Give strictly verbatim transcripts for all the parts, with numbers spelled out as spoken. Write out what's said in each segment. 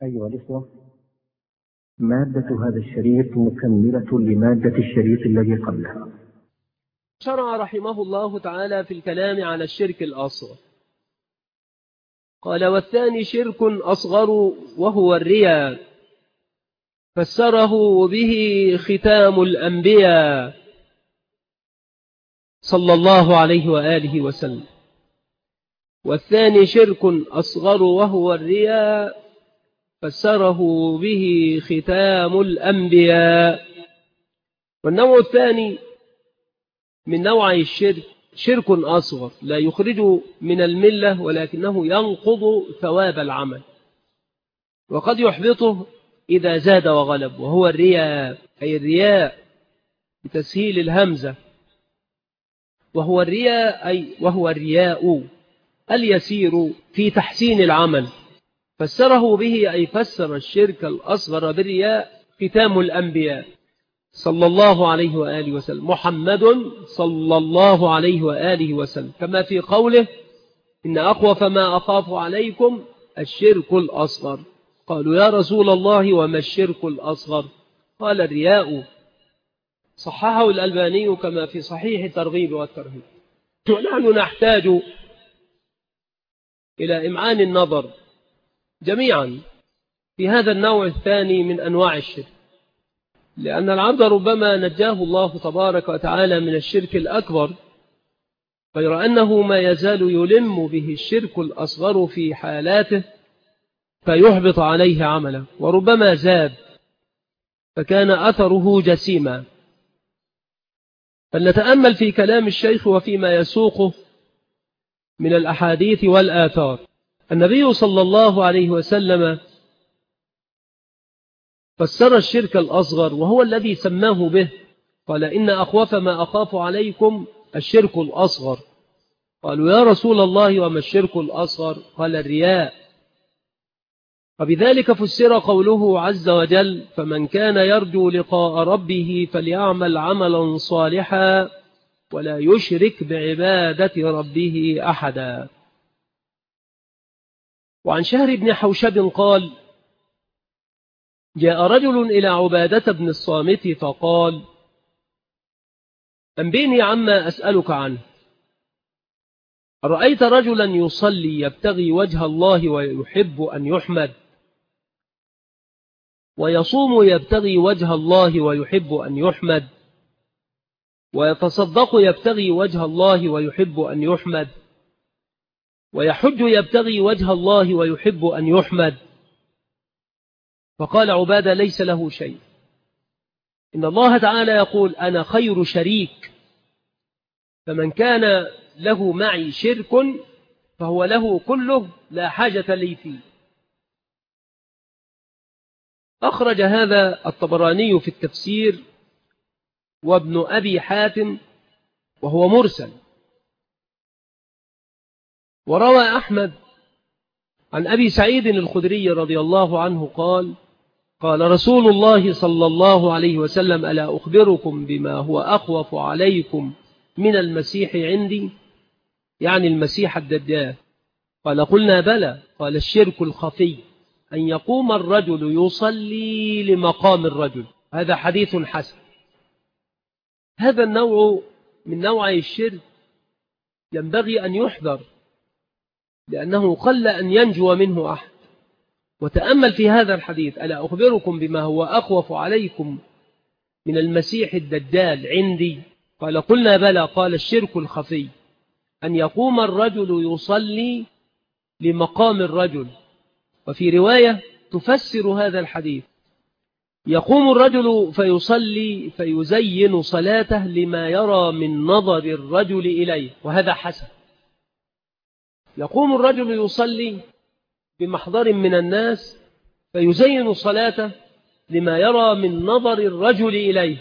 أيها الإخوة، مادة هذا الشريط مكملة لمادة الشريط الذي قبله. شرع رحمه الله تعالى في الكلام على الشرك الأصغر. قال: والثاني شرك أصغر وهو الرياء، فسره به ختام الأنبياء صلى الله عليه وآله وسلم. والثاني شرك أصغر وهو الرياء، فسره به ختام الأنبياء. والنوع الثاني من نوعي الشرك شرك أصغر لا يخرج من الملة، ولكنه ينقض ثواب العمل وقد يحبطه إذا زاد وغلب، وهو الرياء، أي الرياء بتسهيل الهمزة، وهو الرياء أي وهو الرياء اليسير في تحسين العمل. فسره به أي فسر الشرك الأصغر بالرياء ختام الأنبياء صلى الله عليه وآله وسلم، محمد صلى الله عليه وآله وسلم، كما في قوله: إن أخوف ما أخاف عليكم الشرك الأصغر. قالوا: يا رسول الله وما الشرك الأصغر؟ قال: الرياء. صححه الألباني كما في صحيح الترغيب والترهيب. ونحن نحتاج إلى إمعان النظر جميعا في هذا النوع الثاني من أنواع الشرك، لأن العبد ربما نجاه الله تبارك وتعالى من الشرك الأكبر، غير أنه ما يزال يلم به الشرك الأصغر في حالاته فيحبط عليه عمله، وربما زاد فكان أثره جسيما. فلنتأمل في كلام الشيخ وفيما يسوقه من الأحاديث والآثار. النبي صلى الله عليه وسلم فسر الشرك الأصغر وهو الذي سماه به، قال: إن أخوف ما أخاف عليكم الشرك الأصغر. قالوا: يا رسول الله وما الشرك الأصغر؟ قال: الرياء. وبذلك فسر قوله عز وجل: فمن كان يرجو لقاء ربه فليعمل عملا صالحا ولا يشرك بعبادة ربه أحدا. وعن شهر بن حوشب قال: جاء رجل إلى عبادة بن الصامت فقال: أنبئني عما أسألك عنه. رأيت رجلا يصلي يبتغي وجه الله ويحب أن يحمد، ويصوم يبتغي وجه الله ويحب أن يحمد، ويتصدق يبتغي وجه الله ويحب أن يحمد، ويحج يبتغي وجه الله ويحب أن يحمد. فقال عبادة: ليس له شيء، إن الله تعالى يقول: أنا خير شريك، فمن كان له معي شرك فهو له كله لا حاجة لي فيه. أخرج هذا الطبراني في التفسير وابن أبي حاتم وهو مرسل. وروى أحمد عن أبي سعيد الخدري رضي الله عنه قال: قال رسول الله صلى الله عليه وسلم: ألا أخبركم بما هو أخوف عليكم من المسيح عندي؟ يعني المسيح الدجال. قال: قلنا بلى. قال: الشرك الخفي، أن يقوم الرجل يصلي لمقام الرجل. هذا حديث حسن. هذا النوع من نوعي الشرك ينبغي أن يحذر، لأنه قل أن ينجو منه أحد. وتأمل في هذا الحديث: ألا أخبركم بما هو أخوف عليكم من المسيح الدجال عندي؟ قال: قلنا بلى. قال: الشرك الخفي، أن يقوم الرجل يصلي لمقام الرجل. وفي رواية تفسر هذا الحديث: يقوم الرجل فيصلي فيزين صلاته لما يرى من نظر الرجل إليه، وهذا حسن. يقوم الرجل يصلي بمحضر من الناس فيزين صلاته لما يرى من نظر الرجل إليه.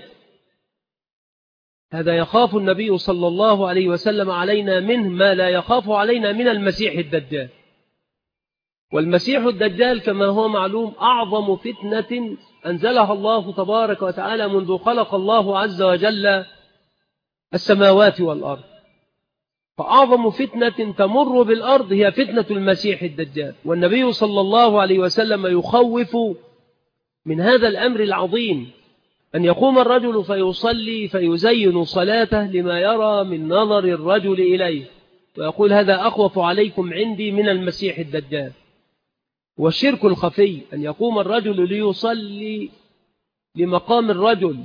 هذا يخاف النبي صلى الله عليه وسلم علينا منه ما لا يخاف علينا من المسيح الدجال. والمسيح الدجال كما هو معلوم أعظم فتنة أنزلها الله تبارك وتعالى منذ خلق الله عز وجل السماوات والأرض. فأعظم فتنة تمر بالأرض هي فتنة المسيح الدجال، والنبي صلى الله عليه وسلم يخوف من هذا الأمر العظيم، أن يقوم الرجل فيصلي فيزين صلاته لما يرى من نظر الرجل إليه، ويقول هذا أخوف عليكم عندي من المسيح الدجال. والشرك الخفي أن يقوم الرجل ليصلي لمقام الرجل.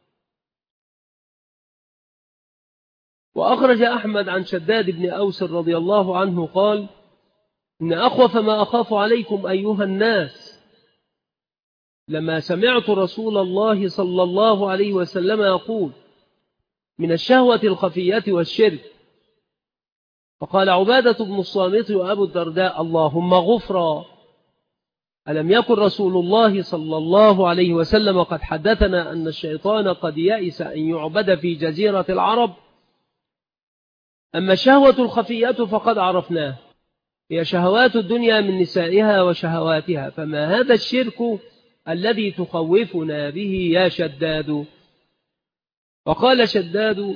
وأخرج أحمد عن شداد بن أوس رضي الله عنه قال إن أخوف ما أخاف عليكم أيها الناس لما سمعت رسول الله صلى الله عليه وسلم يقول من الشهوة الخفية والشرك. فقال عبادة بن الصامت وأبو الدرداء اللهم غفرا، ألم يكن رسول الله صلى الله عليه وسلم قد حدثنا أن الشيطان قد يئس أن يعبد في جزيرة العرب؟ أما الشهوة الخفية فقد عرفناه، هي شهوات الدنيا من نسائها وشهواتها، فما هذا الشرك الذي تخوفنا به يا شداد؟ وقال شداد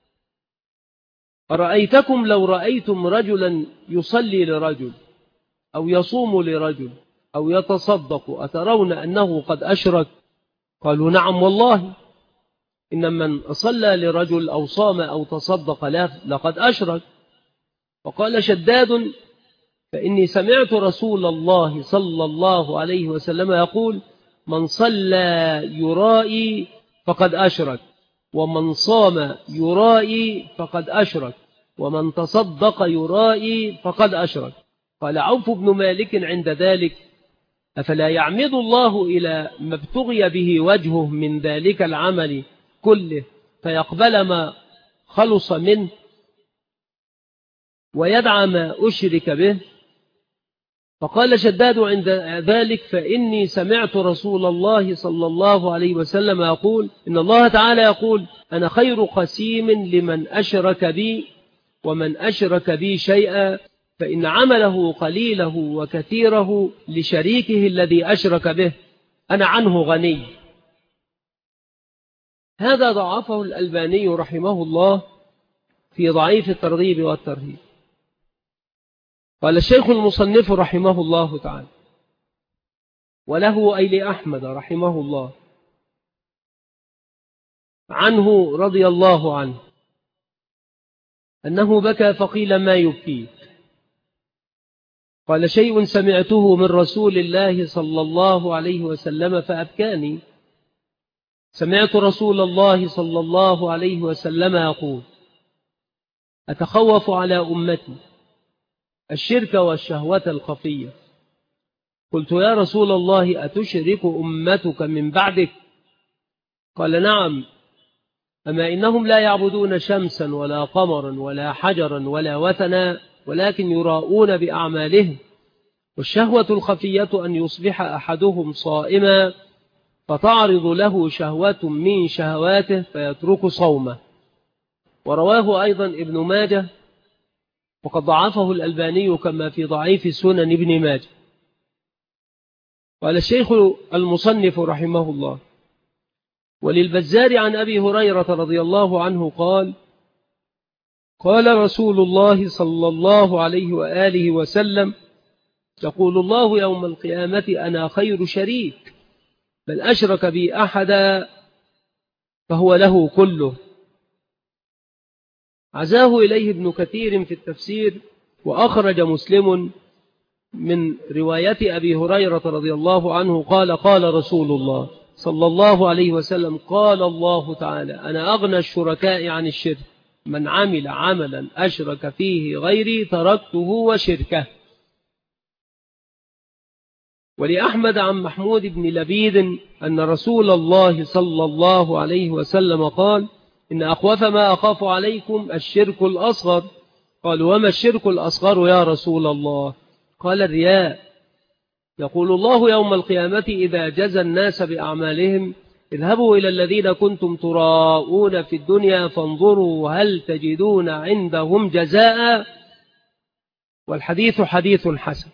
أرأيتكم لو رأيتم رجلا يصلي لرجل أو يصوم لرجل أو يتصدق أترون أنه قد أشرك؟ قالوا نعم والله، إن من صلى لرجل أو صام أو تصدق له لقد أشرك. وقال شداد فإني سمعت رسول الله صلى الله عليه وسلم يقول من صلى يرائي فقد أشرك، ومن صام يرائي فقد أشرك، ومن تصدق يرائي فقد أشرك. قال عوف بن مالك عند ذلك أفلا يعمد الله إلى ما ابتغي به وجهه من ذلك العمل كله فيقبل ما خلص منه ويدعى ما أشرك به؟ فقال شداد عند ذلك فإني سمعت رسول الله صلى الله عليه وسلم يقول إن الله تعالى يقول أنا خير قسيم لمن أشرك بي، ومن أشرك بي شيئا فإن عمله قليله وكثيره لشريكه الذي أشرك به أنا عنه غني. هذا ضعفه الألباني رحمه الله في ضعيف الترغيب والترهيب. قال الشيخ المصنف رحمه الله تعالى وله أي لأحمد رحمه الله عنه رضي الله عنه أنه بكى فقيل ما يبكيك؟ قال شيء سمعته من رسول الله صلى الله عليه وسلم فأبكاني. سمعت رسول الله صلى الله عليه وسلم يقول أتخوف على أمتي الشرك والشهوة الخفية. قلت يا رسول الله أتشرك أمتك من بعدك؟ قال نعم، أما إنهم لا يعبدون شمسا ولا قمرا ولا حجرا ولا وثنا ولكن يراؤون بأعمالهم، والشهوة الخفية أن يصبح أحدهم صائما فتعرض له شهوة من شهواته فيترك صومه. ورواه أيضا ابن ماجه وقد ضعفه الألباني كما في ضعيف سنن ابن ماجه. قال الشيخ المصنف رحمه الله وللبزار عن أبي هريرة رضي الله عنه قال قال رسول الله صلى الله عليه وآله وسلم يقول الله يوم القيامة أنا خير شريك، من أشرك بي أحدا فهو له كله. عزاه إليه ابن كثير في التفسير. وأخرج مسلم من رواية أبي هريرة رضي الله عنه قال قال رسول الله صلى الله عليه وسلم قال الله تعالى أنا أغنى الشركاء عن الشرك، من عمل عملا أشرك فيه غيري تركته وشركه. ولأحمد عن محمود بن لبيد أن رسول الله صلى الله عليه وسلم قال إن أخوف ما أخاف عليكم الشرك الأصغر. قالوا وما الشرك الأصغر يا رسول الله؟ قال الرياء. يقول الله يوم القيامة إذا جزى الناس بأعمالهم اذهبوا إلى الذين كنتم تراءون في الدنيا فانظروا هل تجدون عندهم جزاء. والحديث حديث حسن.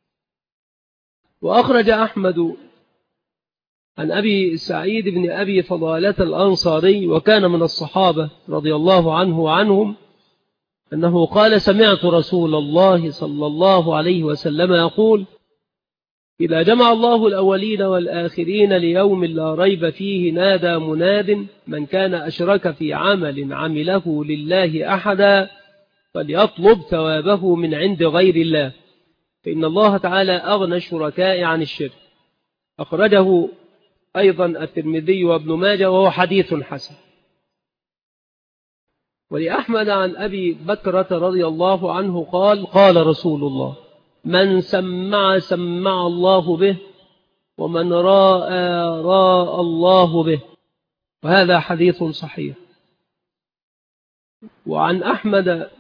وأخرج أحمد عن أبي سعيد بن أبي فضالة الأنصاري وكان من الصحابة رضي الله عنه وعنهم أنه قال: سمعت رسول الله صلى الله عليه وسلم يقول: إذا جمع الله الأولين والآخرين ليوم لا ريب فيه نادى مناد: من كان أشرك في عمل عمله لله أحدا فليطلب ثوابه من عند غير الله، فإن الله تعالى أغنى الشركاء عن الشرك. أخرجه أيضا الترمذي وابن ماجه وهو حديث حسن. ولأحمد عن أبي بكرة رضي الله عنه قال: قال رسول الله: من سمع سمع الله به، ومن راى راى الله به. وهذا حديث صحيح. وعن أحمد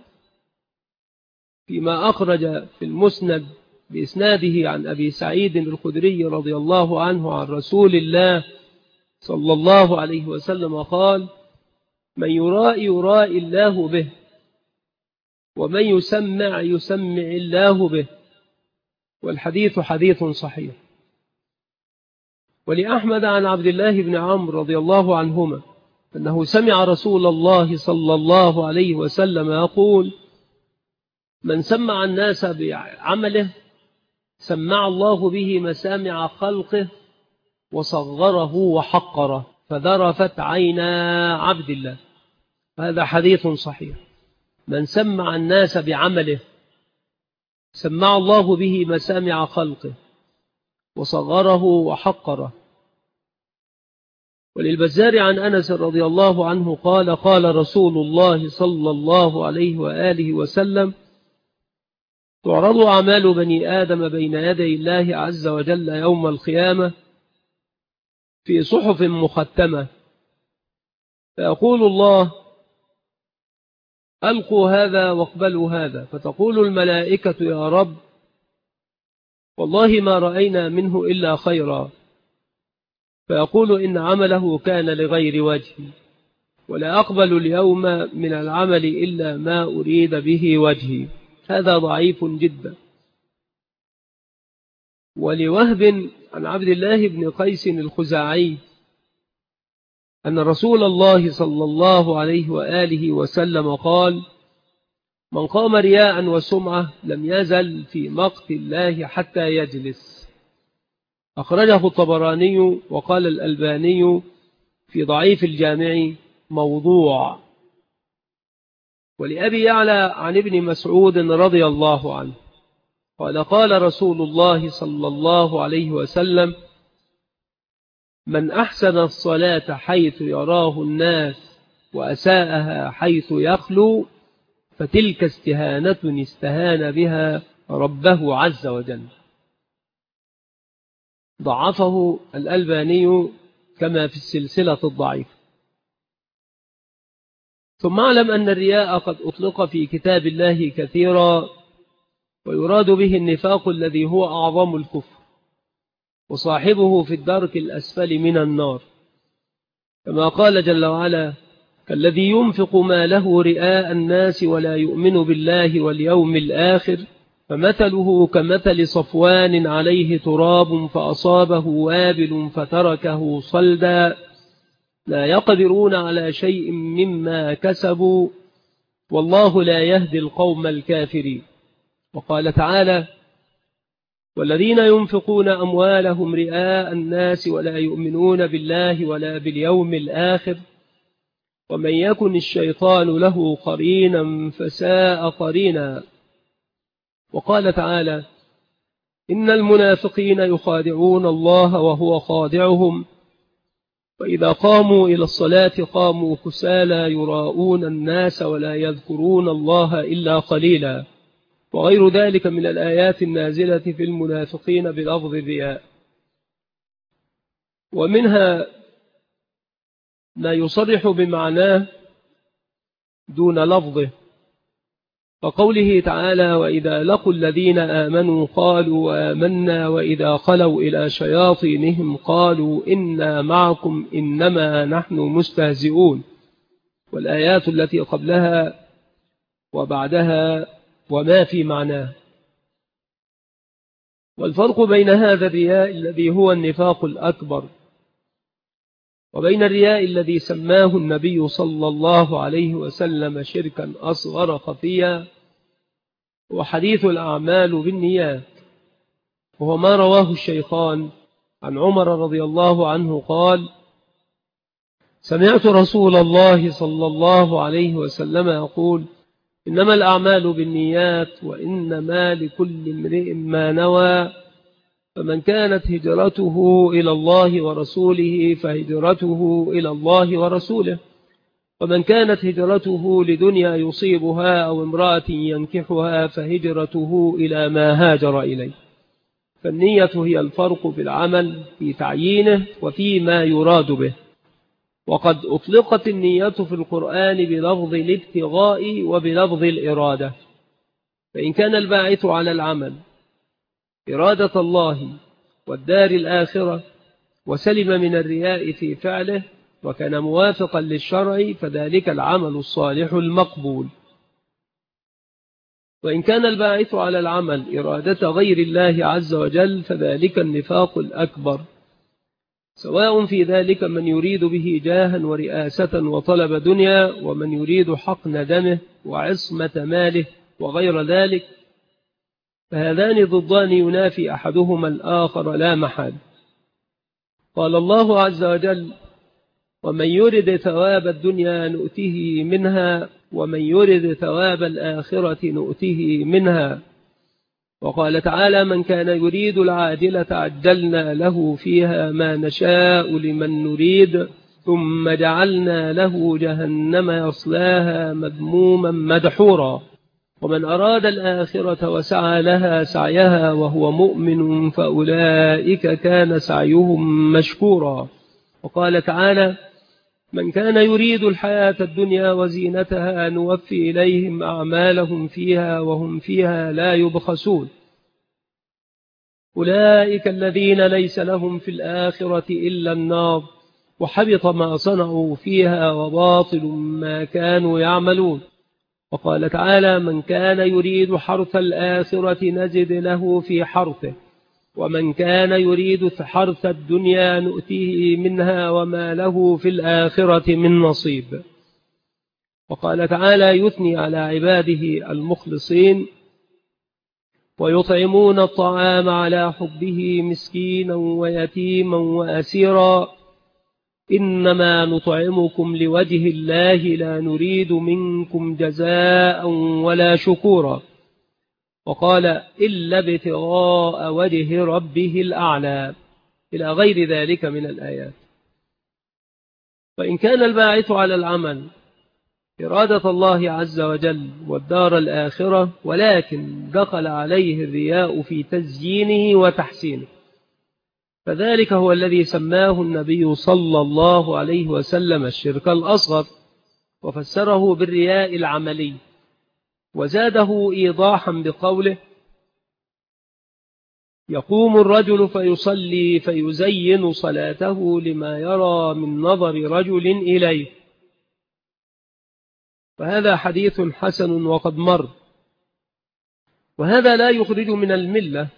فيما أخرج في المسند بإسناده عن أبي سعيد الخدري رضي الله عنه عن رسول الله صلى الله عليه وسلم قال: من يرائي يرائي الله به، ومن يسمع يسمع الله به. والحديث حديث صحيح. ولأحمد عن عبد الله بن عمرو رضي الله عنهما أنه سمع رسول الله صلى الله عليه وسلم يقول: من سمع الناس بعمله سمع الله به مسامع خلقه وصغره وحقره فذرفت عينا عبد الله. هذا حديث صحيح. من سمع الناس بعمله سمع الله به مسامع خلقه وصغره وحقره. وللبزار عن أنس رضي الله عنه قال: قال رسول الله صلى الله عليه وآله وسلم: تعرض أعمال بني آدم بين يدي الله عز وجل يوم القيامة في صحف مختمة، فيقول الله: ألقوا هذا واقبلوا هذا، فتقول الملائكة: يا رب، والله ما رأينا منه إلا خيرا. فيقول: إن عمله كان لغير وجهي، ولا أقبل اليوم من العمل إلا ما أريد به وجهي. هذا ضعيف جدا. ولوهب عن عبد الله بن قيس الخزاعي أن رسول الله صلى الله عليه وآله وسلم قال: من قام رياء وسمعة لم يزل في مقت الله حتى يجلس. أخرجه الطبراني، وقال الألباني في ضعيف الجامع: موضوع. ولأبي يعلى عن ابن مسعود رضي الله عنه قال: قال رسول الله صلى الله عليه وسلم: من أحسن الصلاة حيث يراه الناس وأساءها حيث يخلو فتلك استهانة استهان بها ربه عز وجل. ضعفه الألباني كما في السلسلة الضعيفة. ثم اعلم أن الرياء قد أطلق في كتاب الله كثيرا، ويراد به النفاق الذي هو أعظم الكفر، وصاحبه في الدرك الأسفل من النار، كما قال جل وعلا: كالذي ينفق ماله رئاء الناس ولا يؤمن بالله واليوم الآخر فمثله كمثل صفوان عليه تراب فأصابه وابل فتركه صلدا لا يقدرون على شيء مما كسبوا والله لا يهدي القوم الكافرين. وقال تعالى: والذين ينفقون أموالهم رئاء الناس ولا يؤمنون بالله ولا باليوم الآخر ومن يكن الشيطان له قرينا فساء قرينا. وقال تعالى: إن المنافقين يخادعون الله وهو خادعهم وإذا قاموا إلى الصلاة قاموا كسالى يراءون الناس ولا يذكرون الله إلا قليلا. وغير ذلك من الآيات النازلة في المنافقين بلفظ الرياء. ومنها ما يصرح بمعناه دون لفظه، فقوله تعالى: وإذا لقوا الذين آمنوا قالوا آمنا وإذا خلوا إلى شياطينهم قالوا إنا معكم إنما نحن مستهزئون. والآيات التي قبلها وبعدها وما في معناه. والفرق بين هذا الرياء الذي هو النفاق الأكبر وبين الرياء الذي سماه النبي صلى الله عليه وسلم شركا أصغر خفيا وحديث الأعمال بالنيات، وهو ما رواه الشيخان عن عمر رضي الله عنه قال: سمعت رسول الله صلى الله عليه وسلم يقول: إنما الأعمال بالنيات وإنما لكل امرئ ما نوى، فمن كانت هجرته إلى الله ورسوله فهجرته إلى الله ورسوله، ومن كانت هجرته لدنيا يصيبها أو امرأة ينكحها فهجرته إلى ما هاجر إليه. فالنية هي الفرق بالعمل في تعيينه وفيما يراد به. وقد أطلقت النية في القرآن بلفظ الابتغاء وبلفظ الإرادة، فإن كان الباعث على العمل إرادة الله والدار الآخرة وسلم من الرياء في فعله وكان موافقا للشرع فذلك العمل الصالح المقبول. وإن كان الباعث على العمل إرادة غير الله عز وجل فذلك النفاق الأكبر، سواء في ذلك من يريد به جاها ورئاسة وطلب دنيا، ومن يريد حقن دمه وعصمة ماله وغير ذلك، فهذان ضدان ينافي أحدهما الآخر لا محال. قال الله عز وجل: ومن يرد ثواب الدنيا نؤته منها ومن يرد ثواب الآخرة نؤته منها. وقال تعالى: من كان يريد العاجلة عجلنا له فيها ما نشاء لمن نريد ثم جعلنا له جهنم يصلاها مذموما مدحورا. ومن أراد الآخرة وسعى لها سعيها وهو مؤمن فأولئك كان سعيهم مشكورا. وقال تعالى: من كان يريد الحياة الدنيا وزينتها نوفي إليهم أعمالهم فيها وهم فيها لا يبخسون. أولئك الذين ليس لهم في الآخرة إلا النار وحبط ما صنعوا فيها وباطل ما كانوا يعملون. وقال تعالى: من كان يريد حرث الآخرة نزد له في حرثه ومن كان يريد حرث الدنيا نؤتيه منها وما له في الآخرة من نصيب. وقال تعالى يثني على عباده المخلصين: ويطعمون الطعام على حبه مسكينا ويتيما وأسيرا إنما نطعمكم لوجه الله لا نريد منكم جزاء ولا شكورا. وقال: إلا ابتغاء وجه ربه الأعلى، إلى غير ذلك من الآيات. فإن كان الباعث على العمل إرادة الله عز وجل والدار الآخرة ولكن دخل عليه الرياء في تزيينه وتحسينه، فذلك هو الذي سماه النبي صلى الله عليه وسلم الشرك الأصغر، وفسره بالرياء العملي، وزاده إيضاحا بقوله: يقوم الرجل فيصلي فيزين صلاته لما يرى من نظر رجل إليه. فهذا حديث حسن وقد مر، وهذا لا يخرج من الملة،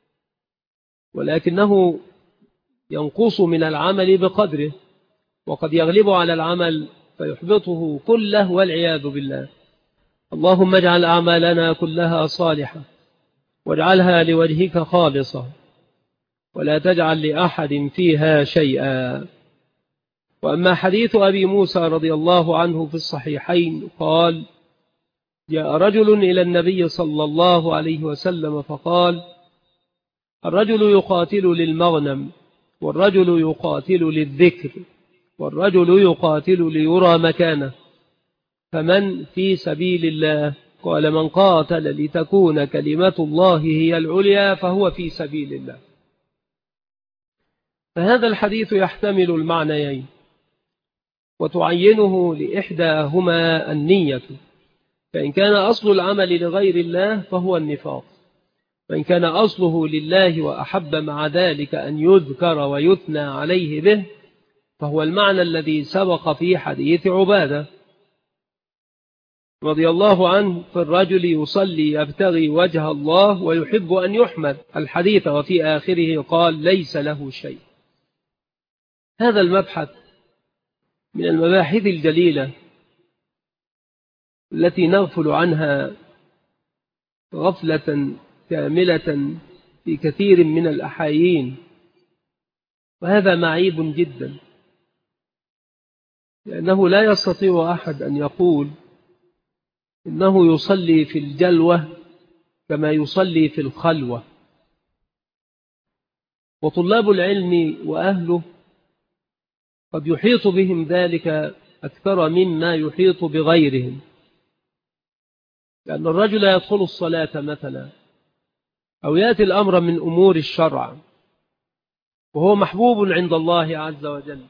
ولكنه ينقص من العمل بقدره، وقد يغلب على العمل فيحبطه كله والعياذ بالله. اللهم اجعل أعمالنا كلها صالحة واجعلها لوجهك خالصة ولا تجعل لأحد فيها شيئا. وأما حديث أبي موسى رضي الله عنه في الصحيحين قال: جاء رجل إلى النبي صلى الله عليه وسلم فقال: الرجل يقاتل للمغنم، والرجل يقاتل للذكر، والرجل يقاتل ليرى مكانه، فمن في سبيل الله؟ قال: من قاتل لتكون كلمة الله هي العليا فهو في سبيل الله. فهذا الحديث يحتمل المعنيين، وتعينه لإحداهما النية، فإن كان أصل العمل لغير الله فهو النفاق، فإن كان أصله لله وأحب مع ذلك أن يذكر ويثنى عليه به فهو المعنى الذي سبق في حديث عبادة رضي الله عنه: في الرجل يصلي يبتغي وجه الله ويحب أن يحمد الحديث، وفي آخره قال: ليس له شيء. هذا المبحث من المباحث الجليلة التي نغفل عنها غفلة كاملة في كثير من الأحايين، وهذا معيب جدا، لأنه لا يستطيع أحد أن يقول إنه يصلي في الجلوة كما يصلي في الخلوة. وطلاب العلم وأهله قد يحيط بهم ذلك أكثر مما يحيط بغيرهم، لأن الرجل يدخل الصلاة مثلا أو يأتي الأمر من أمور الشرع وهو محبوب عند الله عز وجل،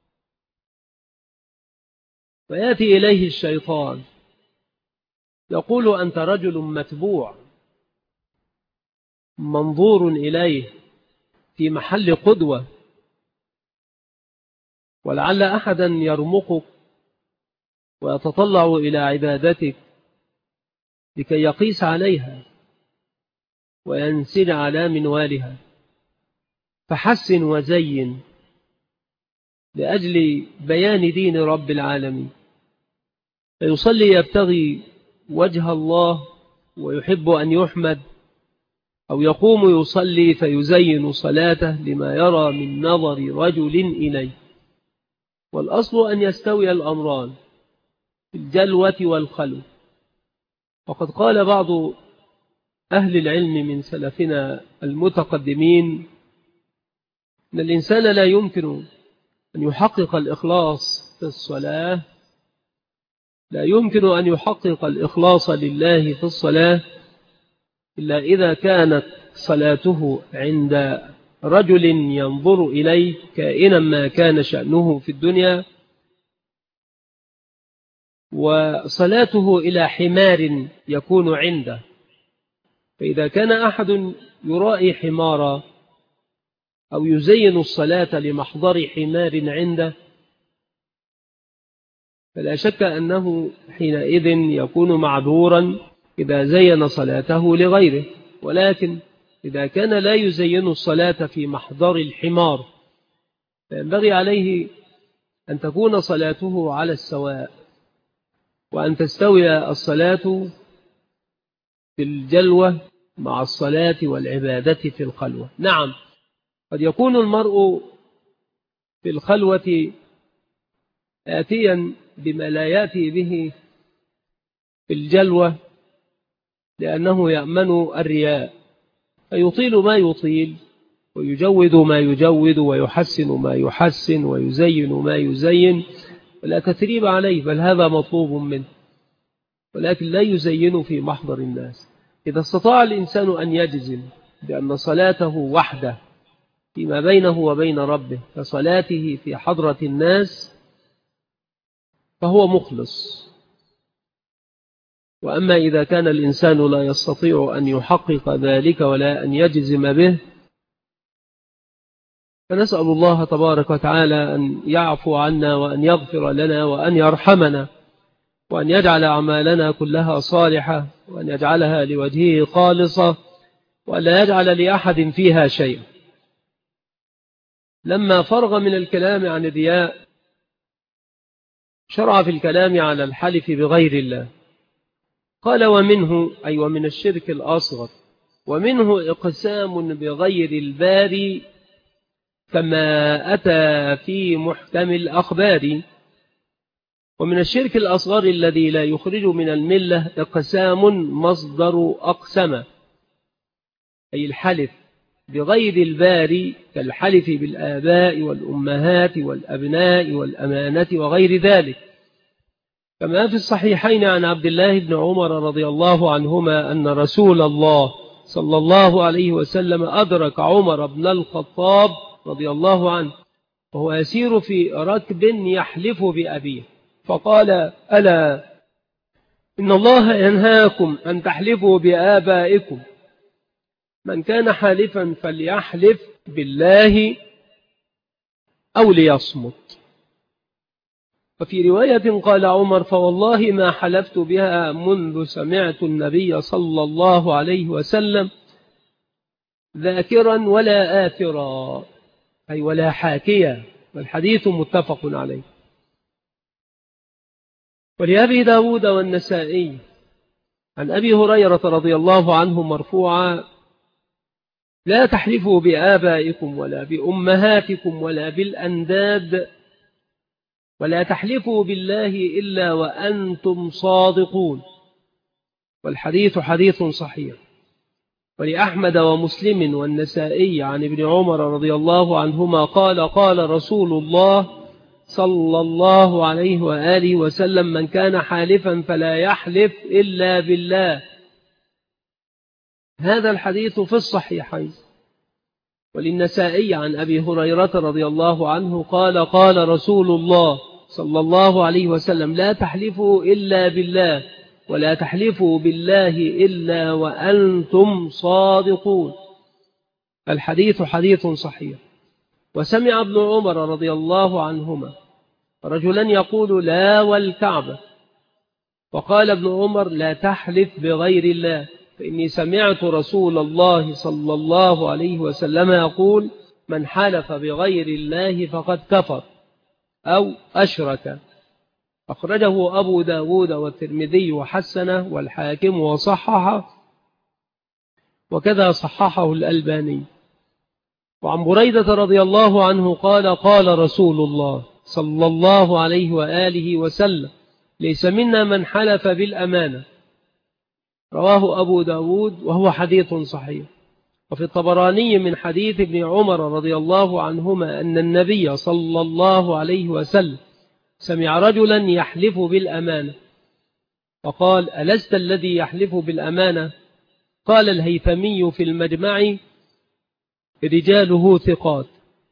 فيأتي إليه الشيطان يقول أنت رجل متبوع منظور إليه في محل قدوة، ولعل أحدا يرمقك ويتطلع إلى عبادتك لكي يقيس عليها وينسل على منوالها، فحسن وزين لأجل بيان دين رب العالمين. فيصلي يبتغي وجه الله ويحب أن يحمد، أو يقوم يصلي فيزين صلاته لما يرى من نظر رجل إليه. والأصل أن يستوي الأمران في الجلوة والخلو. وقد قال بعض أهل العلم من سلفنا المتقدمين أن الإنسان لا يمكن أن يحقق الإخلاص في الصلاة لا يمكن أن يحقق الإخلاص لله في الصلاة إلا إذا كانت صلاته عند رجل ينظر إليه كائنا ما كان شأنه في الدنيا، وصلاته إلى حمار يكون عنده. فإذا كان أحد يرائي حمارا أو يزين الصلاة لمحضر حمار عنده، فلا شك أنه حينئذ يكون معذورا إذا زين صلاته لغيره. ولكن إذا كان لا يزين الصلاة في محضر الحمار، فينبغي عليه أن تكون صلاته على السواء، وأن تستوي الصلاة في الجلوة مع الصلاة والعبادة في الخلوة. نعم، قد يكون المرء في الخلوة آتيا بما لا يأتي به في الجلوة، لأنه يأمن الرياء، فيطيل ما يطيل ويجود ما يجود ويحسن ما يحسن ويزين ما يزين، ولا تثريب عليه، بل هذا مطلوب منه، ولكن لا يزين في محضر الناس. إذا استطاع الإنسان أن يجزم بأن صلاته وحده فيما بينه وبين ربه كصلاته في حضرة الناس فهو مخلص. وأما إذا كان الإنسان لا يستطيع أن يحقق ذلك ولا أن يجزم به، فنسأل الله تبارك وتعالى أن يعفو عنا وأن يغفر لنا وأن يرحمنا، وأن يجعل أعمالنا كلها صالحة، وأن يجعلها لوجهه خالصة، وأن لا يجعل لأحد فيها شيء. لما فرغ من الكلام عن الرياء شرع في الكلام على الحلف بغير الله. قال ومنه، أي ومن الشرك الأصغر، ومنه إقسام بغير الباري كما أتى في محكم الأخبار. ومن الشرك الأصغر الذي لا يخرج من الملة إقسام مصدر أقسم، أي الحلف بغير الباري كالحلف بالآباء والأمهات والأبناء والأمانة وغير ذلك، كما في الصحيحين عن عبد الله بن عمر رضي الله عنهما أن رسول الله صلى الله عليه وسلم أدرك عمر بن الخطاب رضي الله عنه وهو يسير في ركب يحلف بأبيه، فقال ألا إن الله ينهاكم أن تحلفوا بآبائكم، من كان حالفا فليحلف بالله أو ليصمت. وفي رواية قال عمر فوالله ما حلفت بها منذ سمعت النبي صلى الله عليه وسلم ذاكرا ولا آثرا، أي ولا حاكيا، والحديث متفق عليه. ولأبي داود والنسائي عن أبي هريرة رضي الله عنه مرفوعا: لا تحلفوا بآبائكم ولا بأمهاتكم ولا بالأنداد ولا تحلفوا بالله إلا وأنتم صادقون. والحديث حديث صحيح. ولأحمد ومسلم والنسائي عن ابن عمر رضي الله عنهما قال: قال رسول الله صلى الله عليه وآله وسلم: من كان حالفا فلا يحلف إلا بالله. هذا الحديث في الصحيحين. وللنسائي عن أبي هريرة رضي الله عنه قال: قال رسول الله صلى الله عليه وسلم: لا تحلفوا إلا بالله ولا تحلفوا بالله إلا وأنتم صادقون. الحديث حديث صحيح. وسمع ابن عمر رضي الله عنهما رجلا يقول: لا والكعبة، وقال ابن عمر: لا تحلف بغير الله، فإني سمعت رسول الله صلى الله عليه وسلم يقول: من حلف بغير الله فقد كفر أو أشرك. أخرجه أبو داود والترمذي وحسنه والحاكم وصححه، وكذا صححه الألباني. وعن بريدة رضي الله عنه قال: قال رسول الله صلى الله عليه وآله وسلم: ليس منا من حلف بالأمانة. رواه أبو داود وهو حديث صحيح. وفي الطبراني من حديث ابن عمر رضي الله عنهما أن النبي صلى الله عليه وسلم سمع رجلا يحلف بالأمانة وقال: ألست الذي يحلف بالأمانة؟ قال الهيثمي في المجمع: رجاله ثقات.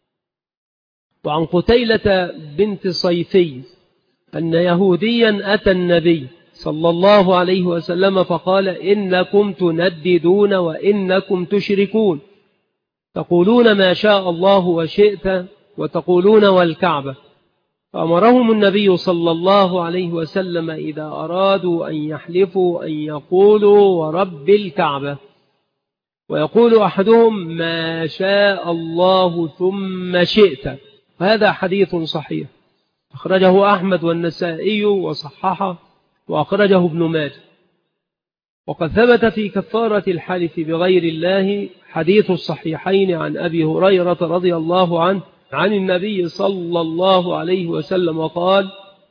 وعن قتيلة بنت صيفي أن يهوديا أتى النبي صلى الله عليه وسلم فقال: إنكم تنددون وإنكم تشركون، تقولون ما شاء الله وشئت وتقولون والكعبة. فأمرهم النبي صلى الله عليه وسلم إذا أرادوا أن يحلفوا أن يقولوا ورب الكعبة، ويقول أحدهم ما شاء الله ثم شئت. هذا حديث صحيح. أخرجه أحمد والنسائي وصححه، وأخرجه ابن ماجه. وقد ثبت في كفارة الحلف بغير الله حديث الصحيحين عن أبي هريرة رضي الله عنه عن النبي صلى الله عليه وسلم قال: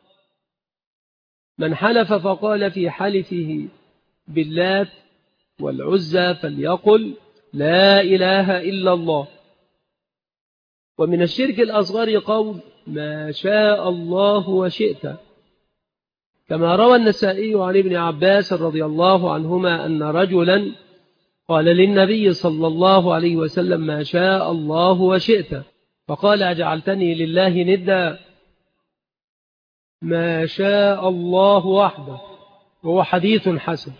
من حلف فقال في حلفه باللات والعزى فليقل لا إله إلا الله. ومن الشرك الأصغر قول ما شاء الله وشئت، كما روى النسائي عن ابن عباس رضي الله عنهما أن رجلا قال للنبي صلى الله عليه وسلم ما شاء الله وشئت، فقال: أجعلتني لله ندا؟ ما شاء الله وحده. وهو حديث حسن.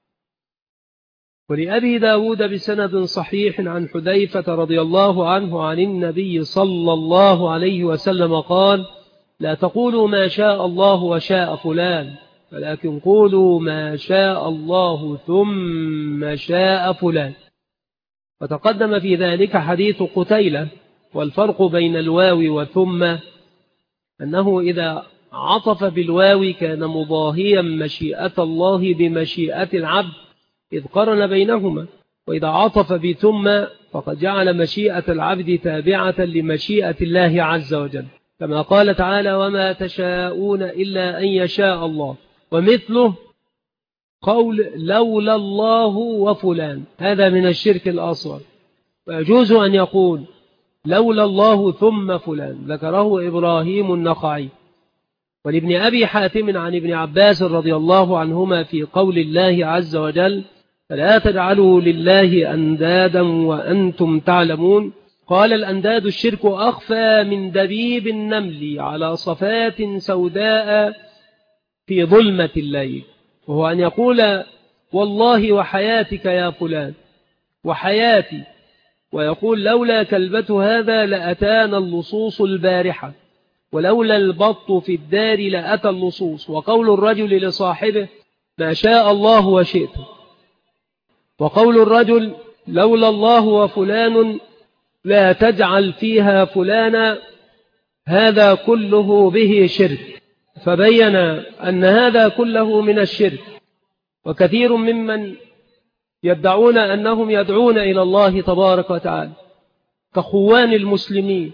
ولأبي داود بسند صحيح عن حذيفة رضي الله عنه عن النبي صلى الله عليه وسلم قال: لا تقولوا ما شاء الله وشاء فلان، ولكن قولوا ما شاء الله ثم شاء فلان. وتقدم في ذلك حديث قتيلة. والفرق بين الواو وثم أنه إذا عطف بالواو كان مضاهيا مشيئة الله بمشيئة العبد إذ قرن بينهما، وإذا عطف بثم فقد جعل مشيئة العبد تابعة لمشيئة الله عز وجل، كما قال تعالى: وما تشاءون إلا أن يشاء الله. ومثله قول لولا الله وفلان، هذا من الشرك الأصغر. ويجوز أن يقول لولا الله ثم فلان، ذكره إبراهيم النخعي. ولابن أبي حاتم عن ابن عباس رضي الله عنهما في قول الله عز وجل: فلا تجعلوا لله أندادا وأنتم تعلمون، قال: الأنداد الشرك أخفى من دبيب النمل على صفات سوداء في ظلمة الليل، وهو أن يقول والله وحياتك يا فلان وحياتي، ويقول لولا كلبة هذا لأتانا اللصوص البارحة، ولولا البط في الدار لأتى اللصوص. وقول الرجل لصاحبه ما شاء الله وشئت، وقول الرجل لولا الله وفلان لا تجعل فيها فلانا، هذا كله به شرك. فبين أن هذا كله من الشرك. وكثير ممن يدعون أنهم يدعون إلى الله تبارك وتعالى كخوان المسلمين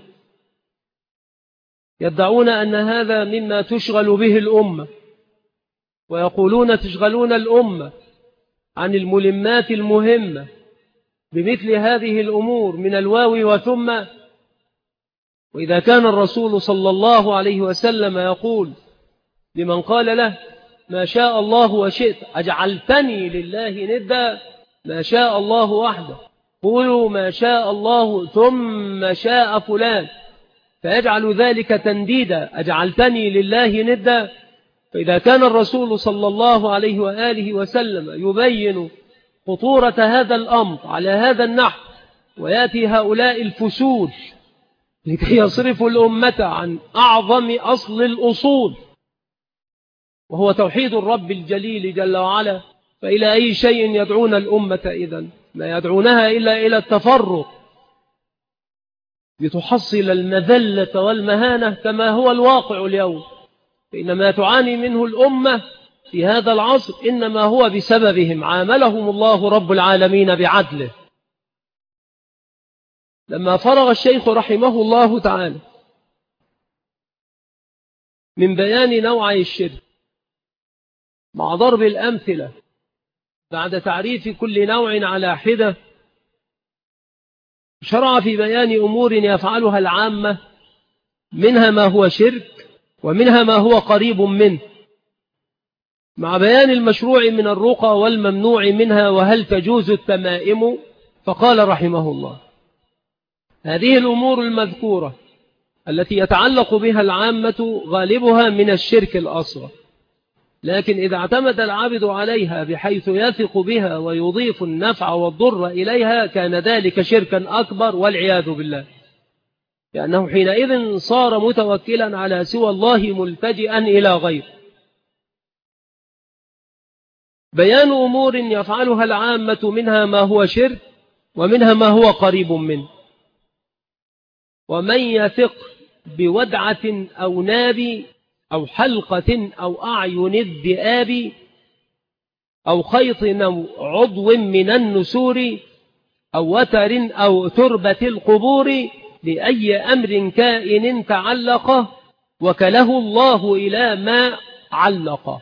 يدعون أن هذا مما تشغل به الأمة، ويقولون تشغلون الأمة عن الملمات المهمة بمثل هذه الأمور من الواو وثم. وإذا كان الرسول صلى الله عليه وسلم يقول لمن قال له ما شاء الله وشئت أجعلتني لله ندا، ما شاء الله وحده، قولوا ما شاء الله ثم شاء فلان، فيجعل ذلك تنديدا أجعلتني لله ندا. فإذا كان الرسول صلى الله عليه وآله وسلم يبين خطورة هذا الأمر على هذا النحو، ويأتي هؤلاء الفسوس لكي يصرفوا الأمة عن أعظم أصل الأصول وهو توحيد الرب الجليل جل وعلا، فإلى أي شيء يدعون الأمة إذن؟ لا يدعونها إلا إلى التفرق لتحصل المذلة والمهانة كما هو الواقع اليوم. فإنما تعاني منه الأمة في هذا العصر إنما هو بسببهم، عاملهم الله رب العالمين بعدله. لما فرغ الشيخ رحمه الله تعالى من بيان نوعي الشرك مع ضرب الأمثلة بعد تعريف كل نوع على حدة، شرع في بيان أمور يفعلها العامة، منها ما هو شرك ومنها ما هو قريب منه، مع بيان المشروع من الرقى والممنوع منها وهل تجوز التمائم. فقال رحمه الله هذه الأمور المذكورة التي يتعلق بها العامة غالبها من الشرك الأصغر، لكن إذا اعتمد العبد عليها بحيث يثق بها ويضيف النفع والضر إليها كان ذلك شركا أكبر والعياذ بالله، لأنه حينئذ صار متوكلا على سوى الله ملتجئا إلى غيره. بيان أمور يفعلها العامة منها ما هو شرك ومنها ما هو قريب منه. ومن يثق بودعة أو ناب أو حلقة أو أعين الذئاب أو خيط أو عضو من النسور أو وتر أو تربة القبور لأي أمر كائن تعلق وكله الله إلى ما علق.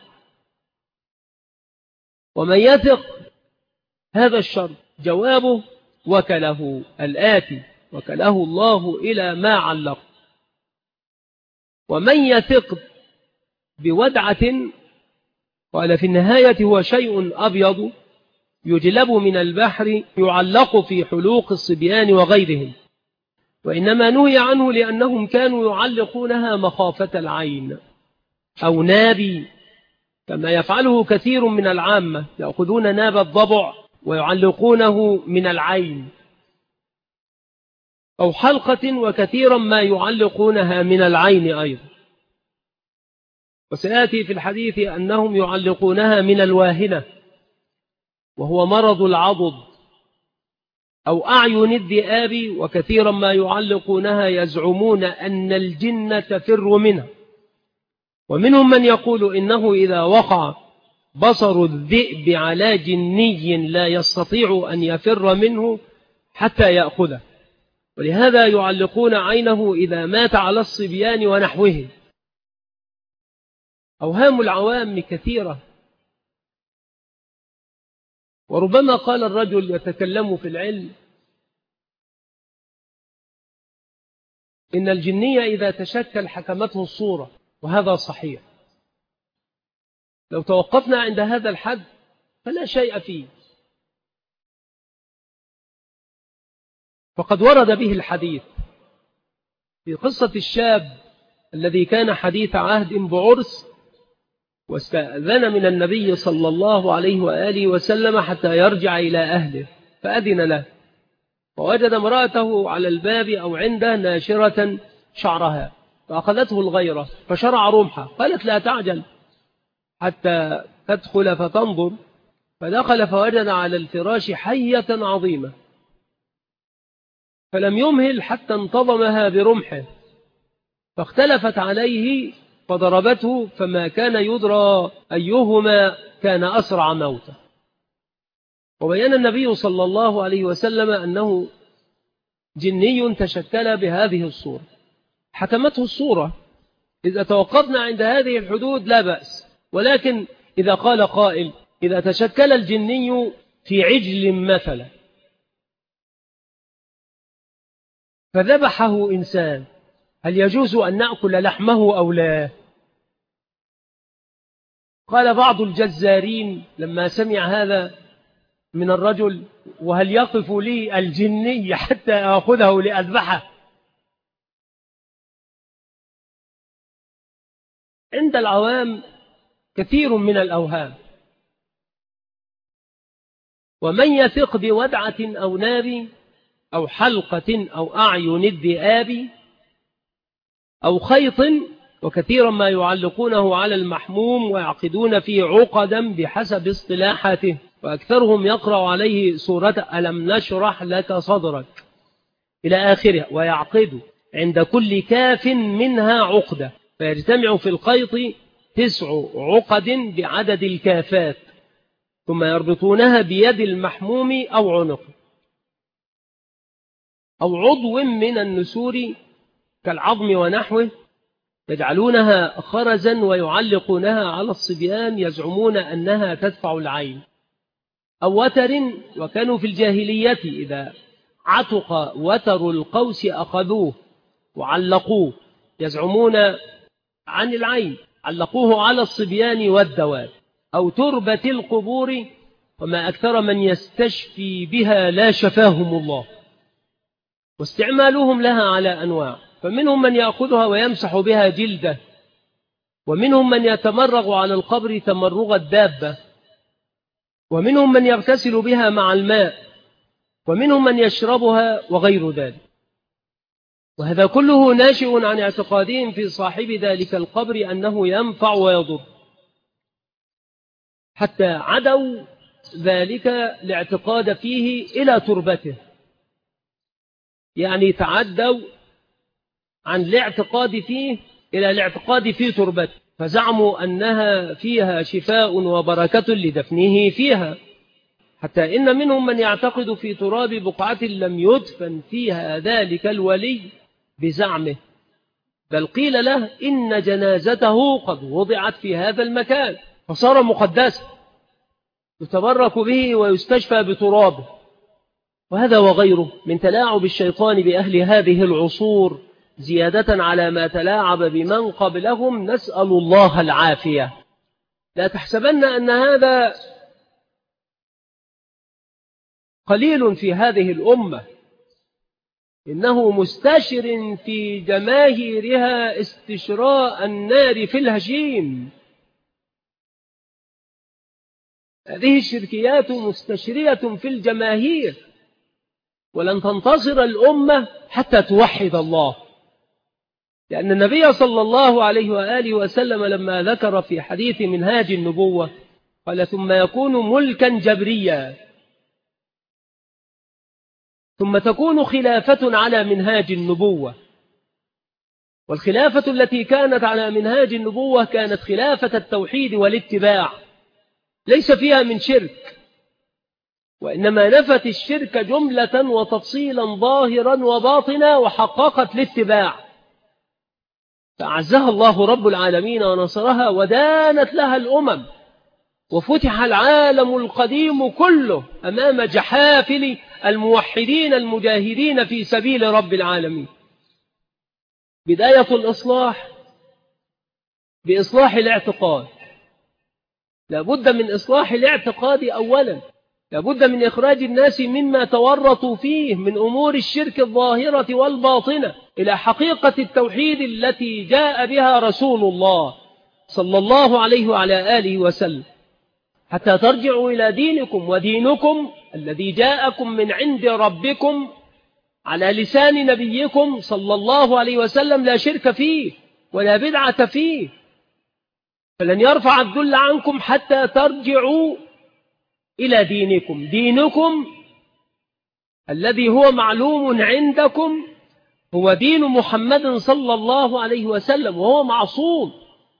ومن يثق هذا الشر جوابه وكله الآتي وكله الله إلى ما علق. ومن يثق بودعة قال في النهاية هو شيء أبيض يجلب من البحر يعلق في حلوق الصبيان وغيرهم، وإنما نهي عنه لأنهم كانوا يعلقونها مخافة العين. أو نابي كما يفعله كثير من العامة، يأخذون ناب الضبع ويعلقونه من العين. أو حلقة وكثيرا ما يعلقونها من العين أيضا، وسيأتي في الحديث أنهم يعلقونها من الواهنة وهو مرض العضد. أو أعين الذئاب وكثيرا ما يعلقونها يزعمون أن الجن تفر منها. ومنهم من يقول إنه إذا وقع بصر الذئب على جني لا يستطيع أن يفر منه حتى يأخذه، ولهذا يعلقون عينه إذا مات على الصبيان ونحوه. أوهام العوام كثيرة، وربما قال الرجل يتكلم في العلم إن الجنية إذا تشكل حكمته الصورة، وهذا صحيح. لو توقفنا عند هذا الحد فلا شيء فيه، فقد ورد به الحديث في قصة الشاب الذي كان حديث عهد بعرس واستأذن من النبي صلى الله عليه وآله وسلم حتى يرجع إلى أهله، فأذن له فوجد امرأته على الباب أو عنده ناشرة شعرها، فأخذته الغيرة فشرع رمحه، قالت لا تعجل حتى تدخل فتنظر، فدخل فوجد على الفراش حية عظيمة، فلم يمهل حتى انتظمها برمحه، فاختلفت عليه فضربته فما كان يدرى أيهما كان أسرع موتا. وبيان النبي صلى الله عليه وسلم أنه جني تشكل بهذه الصورة، حكمته الصورة. إذا توقفنا عند هذه الحدود لا بأس، ولكن إذا قال قائل إذا تشكل الجني في عجل مثلا فذبحه إنسان، هل يجوز أن نأكل لحمه أو لا؟ قال بعض الجزارين لما سمع هذا من الرجل: وهل يقف لي الجني حتى أخذه لأذبحه؟ عند العوام كثير من الأوهام، ومن يثق بودعة أو ناب أو حلقة أو أعين الذئاب أو خيط، وكثيرا ما يعلقونه على المحموم ويعقدون فيه عقدا بحسب اصطلاحاته، وأكثرهم يقرأ عليه سورة ألم نشرح لك صدرك إلى آخره، ويعقد عند كل كاف منها عقدة، فيجتمع في الخيط تسع عقد بعدد الكافات، ثم يربطونها بيد المحموم أو عنقه أو عضو من النسور كالعظم ونحوه، يجعلونها خرزا ويعلقونها على الصبيان يزعمون أنها تدفع العين، أو وتر، وكانوا في الجاهلية إذا عتق وتر القوس أخذوه وعلقوه يزعمون عن العين، علقوه على الصبيان والدواب، أو تربة القبور، وما أكثر من يستشفي بها لا شفاهم الله، واستعمالهم لها على أنواع، فمنهم من يأخذها ويمسح بها جلده، ومنهم من يتمرغ على القبر تمرغ الدابة، ومنهم من يغتسل بها مع الماء، ومنهم من يشربها وغير ذلك. وهذا كله ناشئ عن اعتقادهم في صاحب ذلك القبر أنه ينفع ويضر، حتى عدوا ذلك الاعتقاد فيه إلى تربته، يعني تعدوا عن الاعتقاد فيه إلى الاعتقاد في تربته، فزعموا أنها فيها شفاء وبركة لدفنه فيها، حتى إن منهم من يعتقد في تراب بقعة لم يدفن فيها ذلك الولي بزعمه، بل قيل له إن جنازته قد وضعت في هذا المكان فصار مقدسا يتبرك به ويستشفى بترابه. وهذا وغيره من تلاعب الشيطان بأهل هذه العصور، زيادة على ما تلاعب بمن قبلهم، نسأل الله العافية. لا تحسبن أن هذا قليل في هذه الأمة، إنه مستشر في جماهيرها استشراء النار في الهشيم. هذه الشركيات مستشرية في الجماهير، ولن تنتصر الأمة حتى توحد الله، لأن النبي صلى الله عليه وآله وسلم لما ذكر في حديث منهاج النبوة قال: ثم يكون ملكا جبريا، ثم تكون خلافة على منهاج النبوة. والخلافة التي كانت على منهاج النبوة كانت خلافة التوحيد والاتباع، ليس فيها من شرك، وإنما نفت الشرك جملة وتفصيلا ظاهرا وباطنا، وحققت الاتباع، فأعزها الله رب العالمين ونصرها، ودانت لها الأمم، وفتح العالم القديم كله أمام جحافل الموحدين المجاهدين في سبيل رب العالمين. بداية الإصلاح بإصلاح الاعتقاد، لابد من إصلاح الاعتقاد أولا، لابد من إخراج الناس مما تورطوا فيه من أمور الشرك الظاهرة والباطنة إلى حقيقة التوحيد التي جاء بها رسول الله صلى الله عليه وعلى آله وسلم، حتى ترجعوا إلى دينكم ودينكم الذي جاءكم من عند ربكم على لسان نبيكم صلى الله عليه وسلم لا شرك فيه ولا بدعة فيه، فلن يرفع الذل عنكم حتى ترجعوا إلى دينكم. دينكم الذي هو معلوم عندكم هو دين محمد صلى الله عليه وسلم، وهو معصوم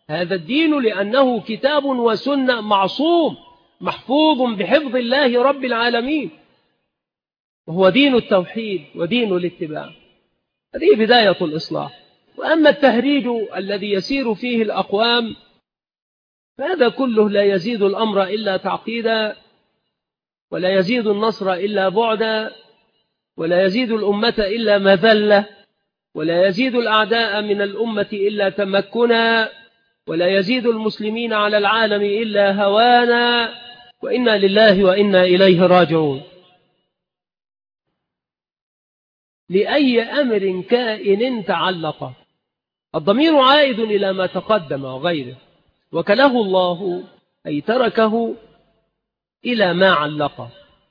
هذا الدين لأنه كتاب وسنة معصوم محفوظ بحفظ الله رب العالمين، وهو دين التوحيد ودين الاتباع. هذه بداية الإصلاح. وأما التهريج الذي يسير فيه الأقوام فهذا كله لا يزيد الأمر إلا تعقيدا، ولا يزيد النصر إلا بعدا، ولا يزيد الأمة إلا مذلة، ولا يزيد الأعداء من الأمة إلا تمكنا، ولا يزيد المسلمين على العالم إلا هوانا، وإنا لله وإنا إليه راجعون. لأي أمر كائن تعلق، الضمير عائد إلى ما تقدم وغيره، وكله الله أي تركه إلى ما علق.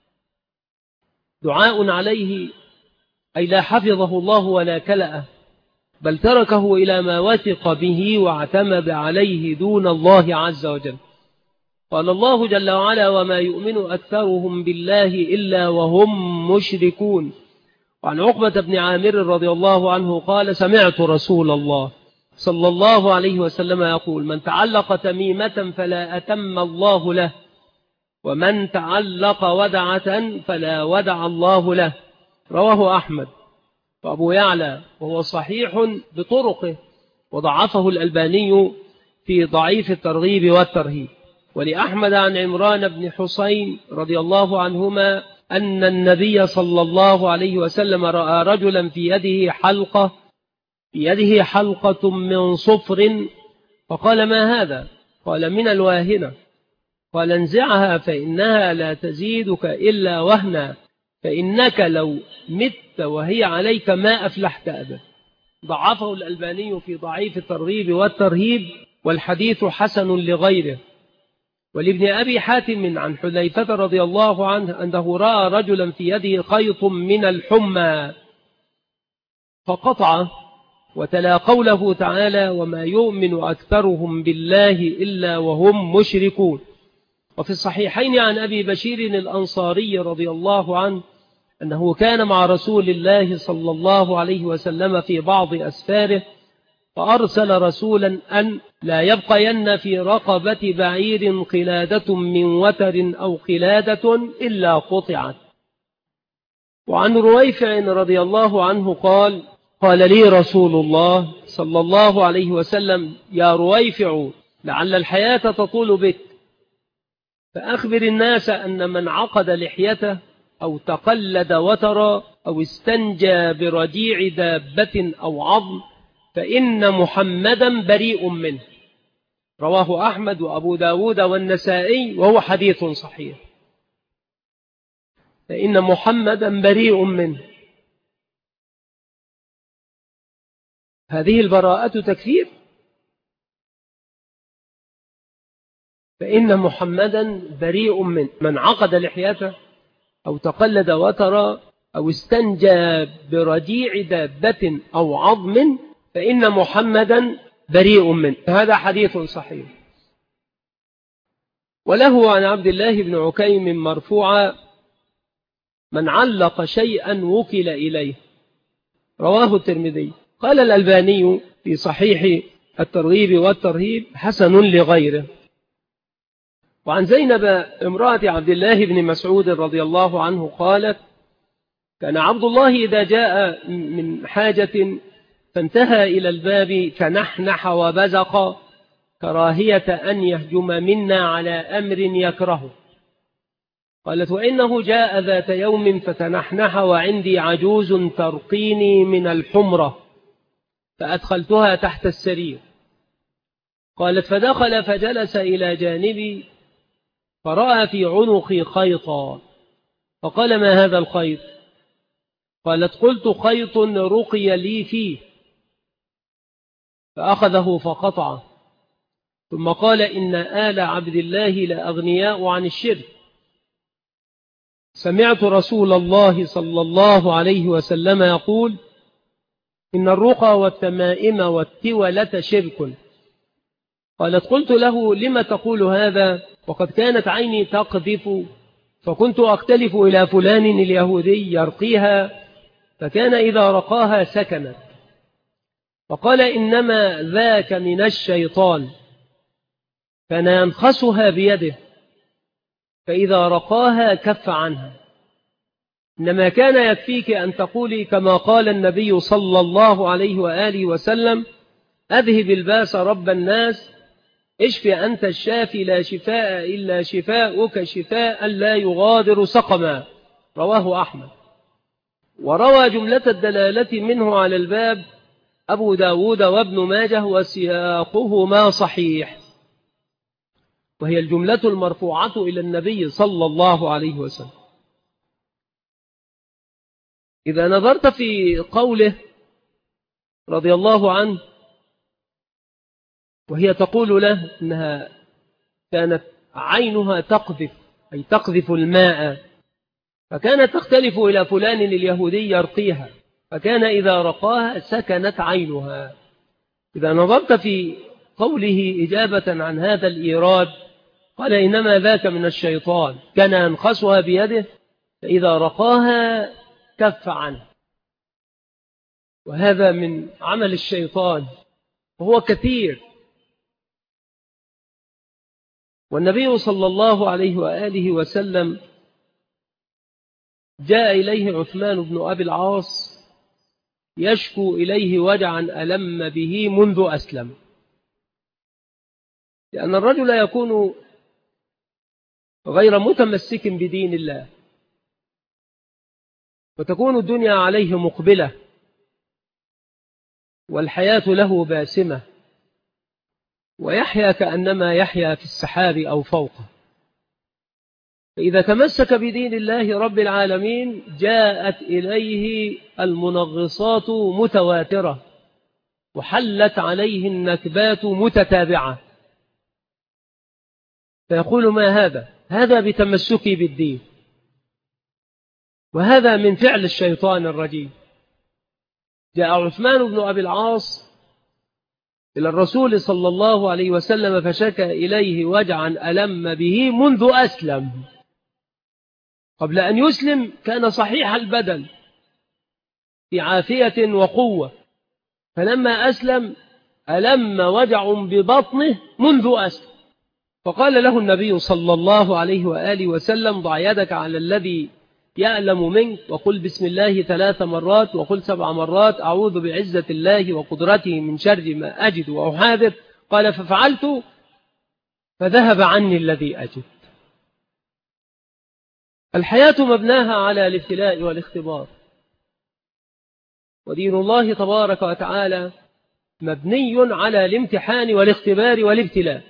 دعاء عليه أي لا حفظه الله ولا كلأه، بل تركه إلى ما وثق به واعتمد عليه دون الله عز وجل. قال الله جل وعلا: وما يؤمن أكثرهم بالله إلا وهم مشركون. وعن عقبة بن عامر رضي الله عنه قال: سمعت رسول الله صلى الله عليه وسلم يقول: من تعلق تميمة فلا أتم الله له، ومن تعلق ودعة فلا ودع الله له. رواه أحمد وأبو يعلى، وهو صحيح بطرقه، وضعفه الألباني في ضعيف الترغيب والترهيب. ولأحمد عن عمران بن حسين رضي الله عنهما أن النبي صلى الله عليه وسلم رأى رجلا في يده حلقة في يده حلقة من صفر، فقال: ما هذا؟ قال: من الواهنة. قال: انزعها فإنها لا تزيدك إلا وهنا، فإنك لو مت وهي عليك ما أفلحت أبدا. ضعفه الألباني في ضعيف الترغيب والترهيب، والحديث حسن لغيره. ولابن أبي حاتم عن حذيفة رضي الله عنه أنه رأى رجلا في يده خيط من الحمى فقطعه، وتلا قوله تعالى: وما يؤمن أكثرهم بالله إلا وهم مشركون. وفي الصحيحين عن أبي بشير الأنصاري رضي الله عنه أنه كان مع رسول الله صلى الله عليه وسلم في بعض أسفاره، فأرسل رسولا أن لا يبقين في رقبة بعير قلادة من وتر أو قلادة إلا قطعت. وعن رويفع رضي الله عنه قال: قال لي رسول الله صلى الله عليه وسلم: يا رويفع، لعل الحياة تطول بك، فأخبر الناس أن من عقد لحيته أو تقلد وترا أو استنجى برجيع دابة أو عظم فإن محمدا بريء منه. رواه أحمد وأبو داود والنسائي، وهو حديث صحيح. فإن محمدا بريء منه. هذه البراءة تكفير. فإن محمدا بريء منه، من عقد لحيته أو تقلد وترا أو استنجى برجيع دابة أو عظم فإن محمدا بريء منه. هذا حديث صحيح. وله عن عبد الله بن عكيم مرفوعا: من علق شيئا وكل إليه. رواه الترمذي. قال الألباني في صحيح الترغيب والترهيب: حسن لغيره. وعن زينب امرأة عبد الله بن مسعود رضي الله عنه قالت: كان عبد الله إذا جاء من حاجة فانتهى إلى الباب فنحنح وبزق كراهية أن يهجم منا على أمر يكرهه. قالت: وإنه جاء ذات يوم فتنحنح وعندي عجوز ترقيني من الحمرة، فأدخلتها تحت السرير. قالت: فدخل فجلس إلى جانبي فرأى في عنقي خيطا، فقال: ما هذا الخيط؟ قالت: قلت: خيط رقي لي فيه. فأخذه فقطعه، ثم قال: إن آل عبد الله لأغنياء عن الشرك. سمعت رسول الله صلى الله عليه وسلم يقول: إن الرقى والتمائم والتولة شرك. قالت: قلت له: لم تقول هذا وقد كانت عيني تقذف، فكنت أختلف إلى فلان اليهودي يرقيها، فكان إذا رقاها سكنت. فقال: إنما ذاك من الشيطان، كان ينخسها بيده، فإذا رقاها كف عنها. إنما كان يكفيك أن تقولي كما قال النبي صلى الله عليه وآله وسلم: أذهب الباس رب الناس، اشف أنت الشافي، لا شفاء إلا شفاؤك، شفاء لا يغادر سقما. رواه أحمد. وروى جملة الدلالة منه على الباب أبو داود وابن ماجه، وسياقهما صحيح، وهي الجملة المرفوعة إلى النبي صلى الله عليه وسلم. إذا نظرت في قوله رضي الله عنه وهي تقول له إنها كانت عينها تقذف، أي تقذف الماء، فكانت تختلف إلى فلان اليهودي يرقيها، فكان إذا رقاها سكنت عينها. إذا نظرت في قوله إجابة عن هذا الإيراد قال: إنما ذاك من الشيطان، كان ينخسها بيده، فإذا رقاها كف عنه. وهذا من عمل الشيطان وهو كثير. والنبي صلى الله عليه وآله وسلم جاء إليه عثمان بن أبي العاص يشكو إليه وجعا ألم به منذ أسلم، لأن الرجل يكون غير متمسك بدين الله، وتكون الدنيا عليه مقبلة، والحياة له باسمة، ويحيا كأنما يحيا في السحاب أو فوقه. فإذا تمسك بدين الله رب العالمين جاءت إليه المنغصات متواترة، وحلت عليه النكبات متتابعة، فيقول: ما هذا؟ هذا بتمسكي بالدين. وهذا من فعل الشيطان الرجيم. جاء عثمان بن أبي العاص إلى الرسول صلى الله عليه وسلم فشكى إليه وجعا ألم به منذ أسلم. قبل أن يسلم كان صحيح البدن في عافية وقوة، فلما أسلم ألم وجع ببطنه منذ أسلم، فقال له النبي صلى الله عليه وآله وسلم: ضع يدك على الذي يألم منك، وقل بسم الله ثلاث مرات، وقل سبع مرات أعوذ بعزة الله وقدرته من شر ما أجد وأحاذر. قال: ففعلت فذهب عني الذي أجد. الحياة مبناها على الابتلاء والاختبار، ودين الله تبارك وتعالى مبني على الامتحان والاختبار والابتلاء،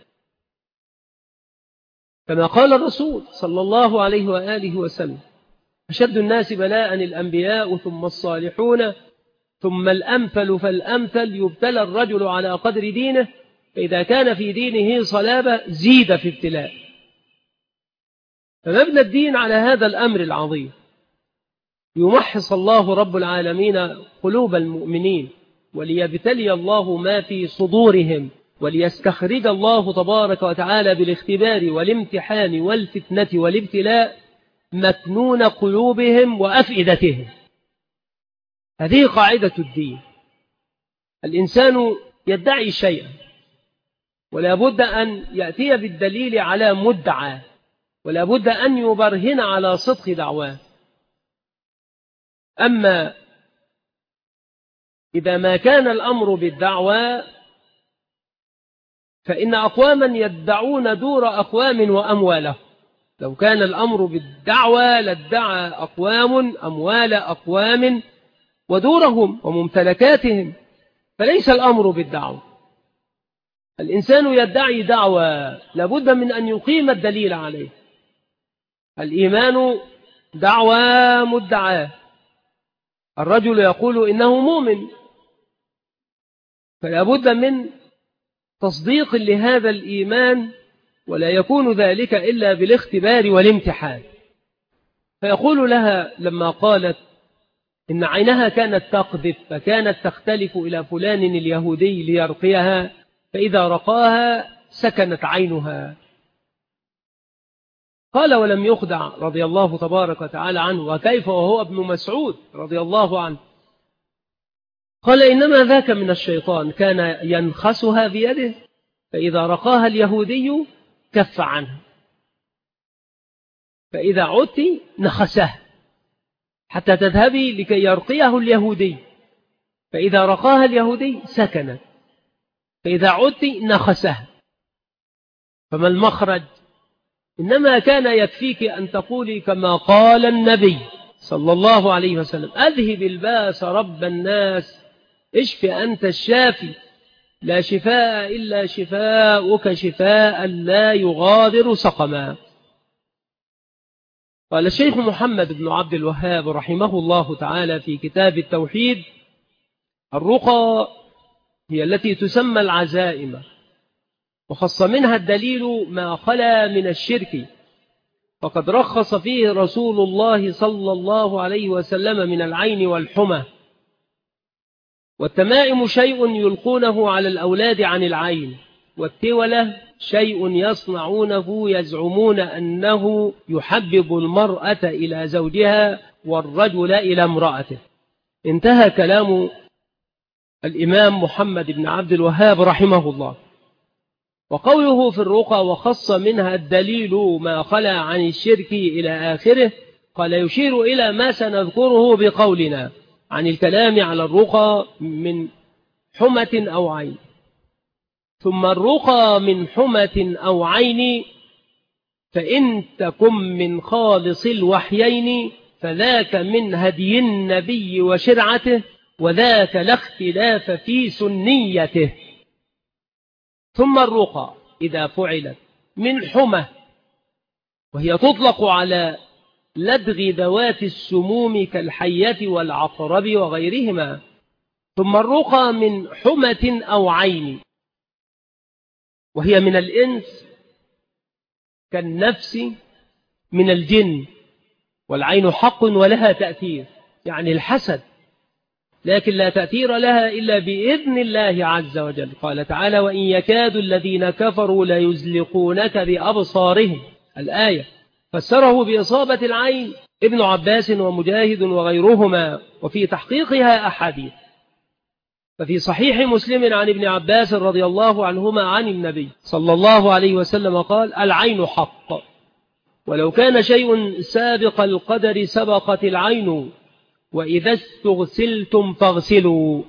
كما قال الرسول صلى الله عليه وآله وسلم: أشد الناس بلاء الأنبياء ثم الصالحون ثم الأمثل فالأمثل، يبتلى الرجل على قدر دينه، فإذا كان في دينه صلابة زيد في ابتلاء. فمبنى الدين على هذا الأمر العظيم، يمحص الله رب العالمين قلوب المؤمنين، وليبتلي الله ما في صدورهم، وليستخرج الله تبارك وتعالى بالاختبار والامتحان والفتنة والابتلاء مكنون قلوبهم وأفئدتهم. هذه قاعدة الدين. الإنسان يدعي شيئا ولا بد أن يأتي بالدليل على مدعى، ولا بد أن يبرهن على صدق دعواه. أما إذا ما كان الأمر بالدعوى فإن أقواما يدعون دور أقوام وأمواله. لو كان الأمر بالدعوى لادعى أقوام أموال أقوام ودورهم وممتلكاتهم، فليس الأمر بالدعوة. الإنسان يدعي دعوى لابد من أن يقيم الدليل عليه. الإيمان دعوى مدعاه. الرجل يقول إنه مؤمن، فلا بد من تصديق لهذا الإيمان، ولا يكون ذلك إلا بالاختبار والامتحان. فيقول لها لما قالت إن عينها كانت تقذف، فكانت تختلف إلى فلان اليهودي ليرقيها، فإذا رقاها سكنت عينها. قال ولم يخدع رضي الله تبارك وتعالى عنه، وكيف وهو ابن مسعود رضي الله عنه. قال إنما ذاك من الشيطان، كان ينخسها بيده، فإذا رقاها اليهودي كف عنها، فإذا عدت نخسه حتى تذهبي لكي يرقيه اليهودي، فإذا رقاها اليهودي سكنت، فإذا عدت نخسه. فما المخرج؟ إنما كان يكفيك أن تقولي كما قال النبي صلى الله عليه وسلم: أذهب الباس رب الناس، اشف أنت الشافي، لا شفاء إلا شفاؤك شفاء لا يغادر سقما. قال الشيخ محمد بن عبد الوهاب رحمه الله تعالى في كتاب التوحيد: الرقى هي التي تسمى العزائم، وخص منها الدليل ما خلا من الشرك، فقد رخص فيه رسول الله صلى الله عليه وسلم من العين والحمى. والتمائم شيء يلقونه على الأولاد عن العين، والتولة شيء يصنعونه يزعمون أنه يحبب المرأة إلى زوجها والرجل إلى امرأته. انتهى كلام الإمام محمد بن عبد الوهاب رحمه الله. وقوله في الرقى وخص منها الدليل ما خلا عن الشرك إلى آخره، قال يشير إلى ما سنذكره بقولنا عن الكلام على الرقى من حمة أو عين. ثم الرقى من حمة أو عين، فإن تكن من خالص الوحيين فذاك من هدي النبي وشرعته، وذاك لا اختلاف في سنيته. ثم الرقى إذا فعلت من حمة، وهي تطلق على لدغ ذوات السموم كالحية والعقرب وغيرهما. ثم الرقى من حمة أو عين، وهي من الإنس كالنفس من الجن، والعين حق ولها تأثير، يعني الحسد، لكن لا تأثير لها إلا بإذن الله عز وجل. قال تعالى: وإن يكاد الذين كفروا ليزلقونك بأبصارهم، الآية. فسره بإصابة العين ابن عباس ومجاهد وغيرهما، وفي تحقيقها أحاديث. ففي صحيح مسلم عن ابن عباس رضي الله عنهما عن النبي صلى الله عليه وسلم قال: العين حق، ولو كان شيء سابق القدر سبقت العين، وإذا استغسلتم فاغسلوا.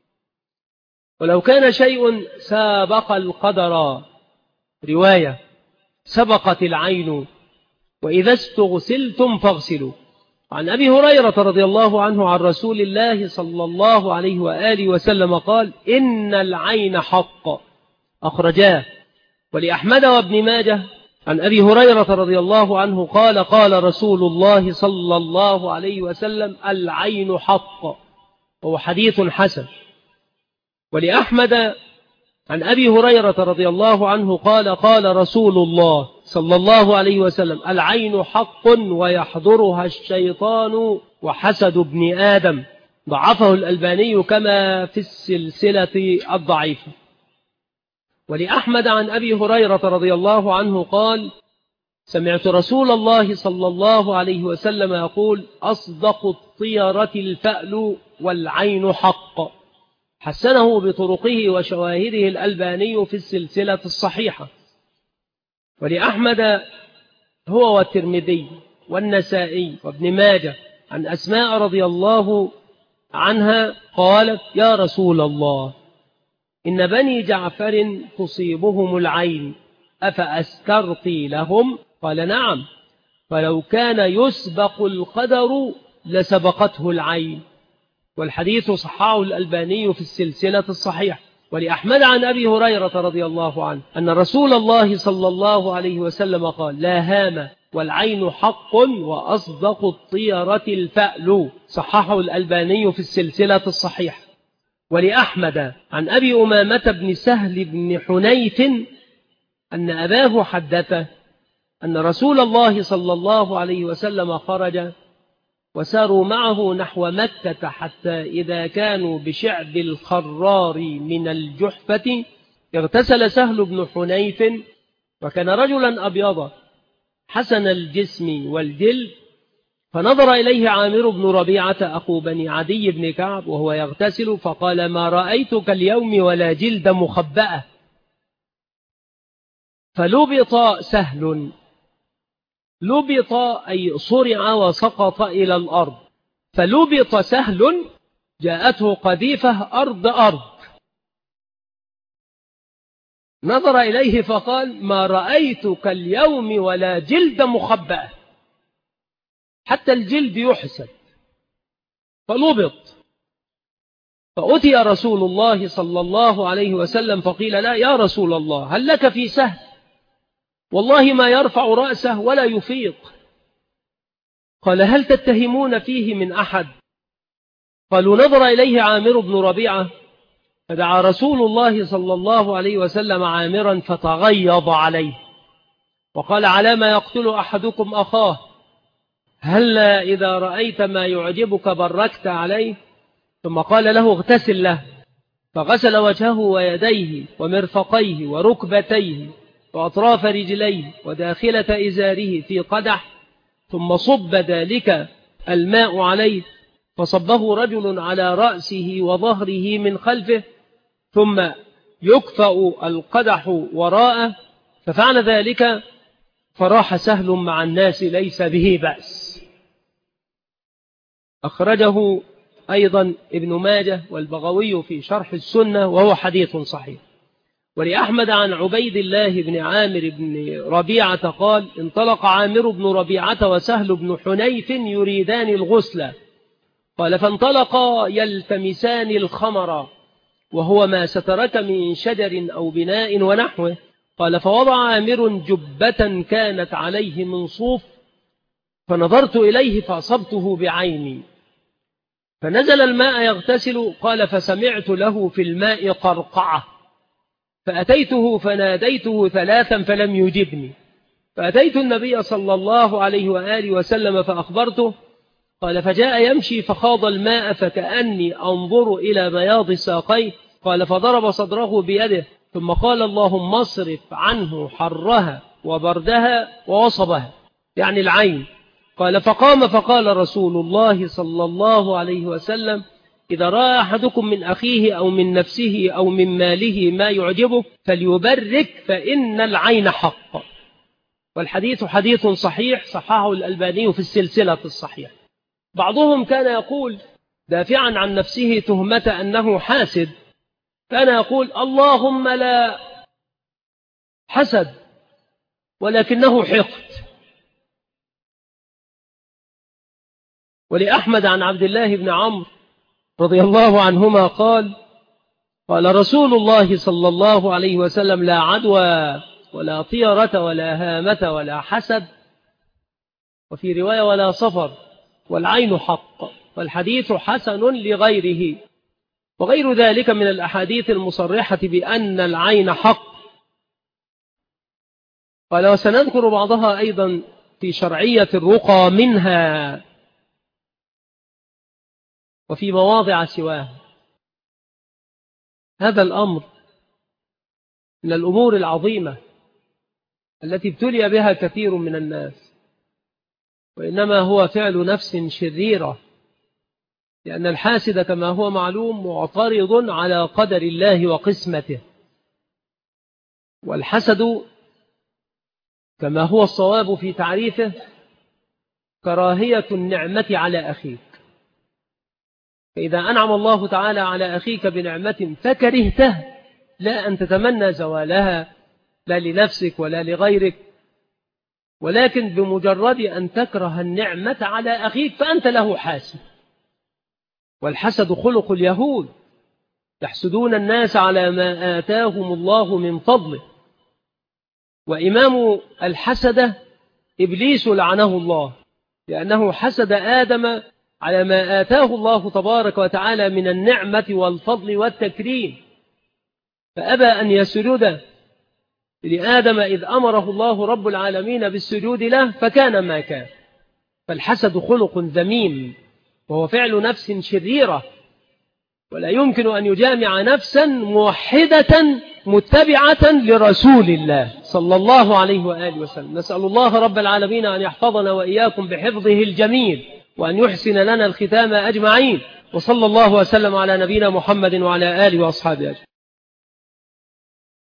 ولو كان شيء سابق القدر، رواية سبقت العين، وإذا استغسلتم فاغسلوا. عن أبي هريرة رضي الله عنه عن رسول الله صلى الله عليه وآله وسلم قال: إن العين حق، أخرجاه. ولأحمد وابن ماجه عن أبي هريرة رضي الله عنه قال: قال رسول الله صلى الله عليه وسلم: العين حق، وهو حديث حسن. ولأحمد عن أبي هريرة رضي الله عنه قال: قال رسول الله صلى الله عليه وسلم: العين حق ويحضرها الشيطان وحسد ابن آدم. ضعفه الألباني كما في السلسلة الضعيفة. ولأحمد عن أبي هريرة رضي الله عنه قال: سمعت رسول الله صلى الله عليه وسلم يقول: أصدق الطيرة الفأل والعين حق. حسنه بطرقه وشواهده الألباني في السلسلة الصحيحة. ولأحمد هو والترمذي والنسائي وابن ماجه عن أسماء رضي الله عنها قالت: يا رسول الله، إن بني جعفر تصيبهم العين، أفأسترقي لهم؟ قال: نعم، فلو كان يسبق القدر لسبقته العين. والحديث صححه الألباني في السلسلة الصحيحة. ولأحمد عن أبي هريرة رضي الله عنه أن رسول الله صلى الله عليه وسلم قال: لا هام والعين حق وأصدق الطيرة الفأل. صححه الألباني في السلسلة الصحيحة. ولأحمد عن أبي أمامة بن سهل بن حنيف أن أباه حدثه أن رسول الله صلى الله عليه وسلم خرج وساروا معه نحو مكة، حتى إذا كانوا بشعب الخرار من الجحفة اغتسل سهل بن حنيف، وكان رجلا أبيضا حسن الجسم والجلد، فنظر إليه عامر بن ربيعة أخو بني عدي بن كعب وهو يغتسل، فقال: ما رأيتك اليوم ولا جلد مخبأة. فلبط سهل. لبط أي صرع وسقط إلى الأرض. فلبط سهل جاءته قذيفة أرض أرض. نظر إليه فقال: ما رأيتك اليوم ولا جلد مخبأ. حتى الجلد يحسد. فلبط. فأتي رسول الله صلى الله عليه وسلم فقيل: لا يا رسول الله، هل لك في سهل؟ والله ما يرفع رأسه ولا يفيق. قال: هل تتهمون فيه من أحد؟ قالوا: نظر إليه عامر بن ربيعة، فدعا رسول الله صلى الله عليه وسلم عامرا فتغيظ عليه وقال: على ما يقتل أحدكم أخاه؟ هلا إذا رأيت ما يعجبك بركت عليه. ثم قال له: اغتسل له. فغسل وجهه ويديه ومرفقيه وركبتيه وأطراف رجليه وداخلة إزاره في قدح، ثم صب ذلك الماء عليه، فصبه رجل على رأسه وظهره من خلفه، ثم يكفأ القدح وراءه، ففعل ذلك فراح سهل مع الناس ليس به بأس. أخرجه أيضا ابن ماجه والبغوي في شرح السنة وهو حديث صحيح. ولأحمد عن عبيد الله بن عامر بن ربيعة قال: انطلق عامر بن ربيعة وسهل بن حنيف يريدان الغسل. قال: فانطلقا يلتمسان الخمر، وهو ما سترك من شجر أو بناء ونحوه. قال: فوضع عامر جبة كانت عليه من صوف، فنظرت إليه فأصبته بعيني، فنزل الماء يغتسل. قال: فسمعت له في الماء قرقعة، فأتيته فناديته ثلاثا فلم يجبني، فأتيت النبي صلى الله عليه وآله وسلم فأخبرته. قال: فجاء يمشي فخاض الماء فكأني أنظر إلى بياض ساقيه. قال: فضرب صدره بيده ثم قال: اللهم اصرف عنه حرها وبردها ووصبها، يعني العين. قال: فقام فقال رسول الله صلى الله عليه وسلم: إذا رأى أحدكم من أخيه أو من نفسه أو من ماله ما يعجبه فليبرك، فإن العين حق. والحديث حديث صحيح، صححه الألباني في السلسلة الصحيح. بعضهم كان يقول دافعا عن نفسه تهمة أنه حاسد، كان يقول: اللهم لا حسد ولكنه حقد. ولأحمد عن عبد الله بن عمرو رضي الله عنهما قال: قال رسول الله صلى الله عليه وسلم: لا عدوى ولا طيرة ولا هامة ولا حسد، وفي رواية ولا صفر، والعين حق. والحديث حسن لغيره، وغير ذلك من الأحاديث المصرحة بأن العين حق. قال: وسنذكر بعضها أيضا في شرعية الرقى منها وفي مواضع سواه. هذا الأمر من الأمور العظيمة التي ابتلي بها كثير من الناس، وإنما هو فعل نفس شريرة، لأن الحاسد كما هو معلوم معترض على قدر الله وقسمته. والحسد كما هو الصواب في تعريفه كراهية النعمة على أخيك. فإذا أنعم الله تعالى على أخيك بنعمة فكرهته، لا أن تتمنى زوالها لا لنفسك ولا لغيرك، ولكن بمجرد أن تكره النعمة على أخيك فأنت له حاسد. والحسد خلق اليهود، يحسدون الناس على ما آتاهم الله من فضله. وإمام الحسد إبليس لعنه الله، لأنه حسد آدم على ما آتاه الله تبارك وتعالى من النعمة والفضل والتكريم، فأبى أن يسجد لآدم إذ أمره الله رب العالمين بالسجود له، فكان ما كان. فالحسد خلق ذميم، وهو فعل نفس شريرة، ولا يمكن أن يجامع نفسا موحدة متبعة لرسول الله صلى الله عليه وآله وسلم. نسأل الله رب العالمين أن يحفظنا وإياكم بحفظه الجميل، وأن يحسن لنا الختام أجمعين. وصلى الله وسلم على نبينا محمد وعلى آله وأصحابه أجمعين.